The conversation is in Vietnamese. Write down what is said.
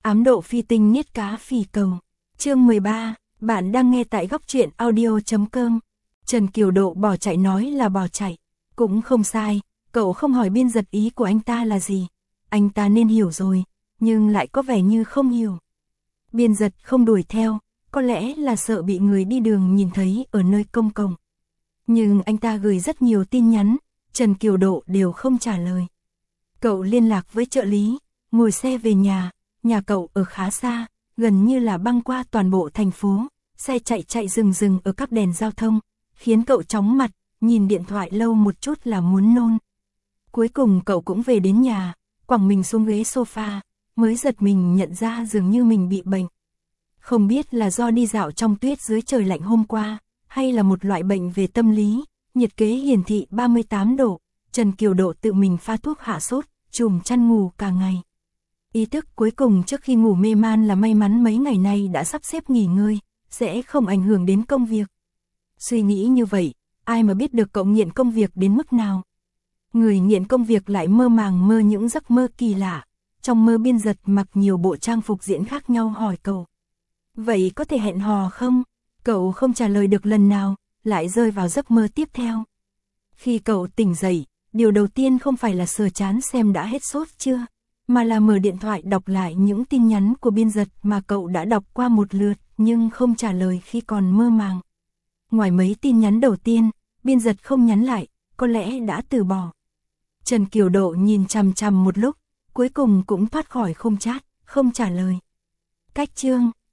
Ám độ phi tinh niết cá phì cầu. Chương 13, bạn đang nghe tại góc truyện audio.com. Trần Kiều Độ bỏ chạy nói là bỏ chạy. Cũng không sai, cậu không hỏi Biên Giật ý của anh ta là gì. Anh ta nên hiểu rồi, nhưng lại có vẻ như không hiểu. Biên Giật không đuổi theo, có lẽ là sợ bị người đi đường nhìn thấy ở nơi công cộng. Nhưng anh ta gửi rất nhiều tin nhắn, Trần Kiều Độ đều không trả lời. Cậu liên lạc với trợ lý, ngồi xe về nhà cậu ở khá xa, gần như là băng qua toàn bộ thành phố, xe chạy dừng ở các đèn giao thông, khiến cậu chóng mặt, nhìn điện thoại lâu một chút là muốn nôn. Cuối cùng cậu cũng về đến nhà, quẳng mình xuống ghế sofa, mới giật mình nhận ra dường như mình bị bệnh. Không biết là do đi dạo trong tuyết dưới trời lạnh hôm qua, hay là một loại bệnh về tâm lý, nhiệt kế hiển thị 38 độ, Trần Kiều Độ tự mình pha thuốc hạ sốt, trùm chăn ngủ cả ngày. Ý thức cuối cùng trước khi ngủ mê man là may mắn mấy ngày nay đã sắp xếp nghỉ ngơi, sẽ không ảnh hưởng đến công việc. Suy nghĩ như vậy, ai mà biết được cậu nghiện công việc đến mức nào. Người nghiện công việc lại mơ màng mơ những giấc mơ kỳ lạ. Trong mơ Biên Giật mặc nhiều bộ trang phục diễn khác nhau hỏi cậu. Vậy có thể hẹn hò không? Cậu không trả lời được lần nào, lại rơi vào giấc mơ tiếp theo. Khi cậu tỉnh dậy, điều đầu tiên không phải là sờ trán xem đã hết sốt chưa, mà là mở điện thoại đọc lại những tin nhắn của Biên Giật mà cậu đã đọc qua một lượt nhưng không trả lời khi còn mơ màng. Ngoài mấy tin nhắn đầu tiên, Biên Giật không nhắn lại, có lẽ đã từ bỏ. Trần Kiều Độ nhìn chằm chằm một lúc, cuối cùng cũng thoát khỏi không chat, không trả lời. Cách chương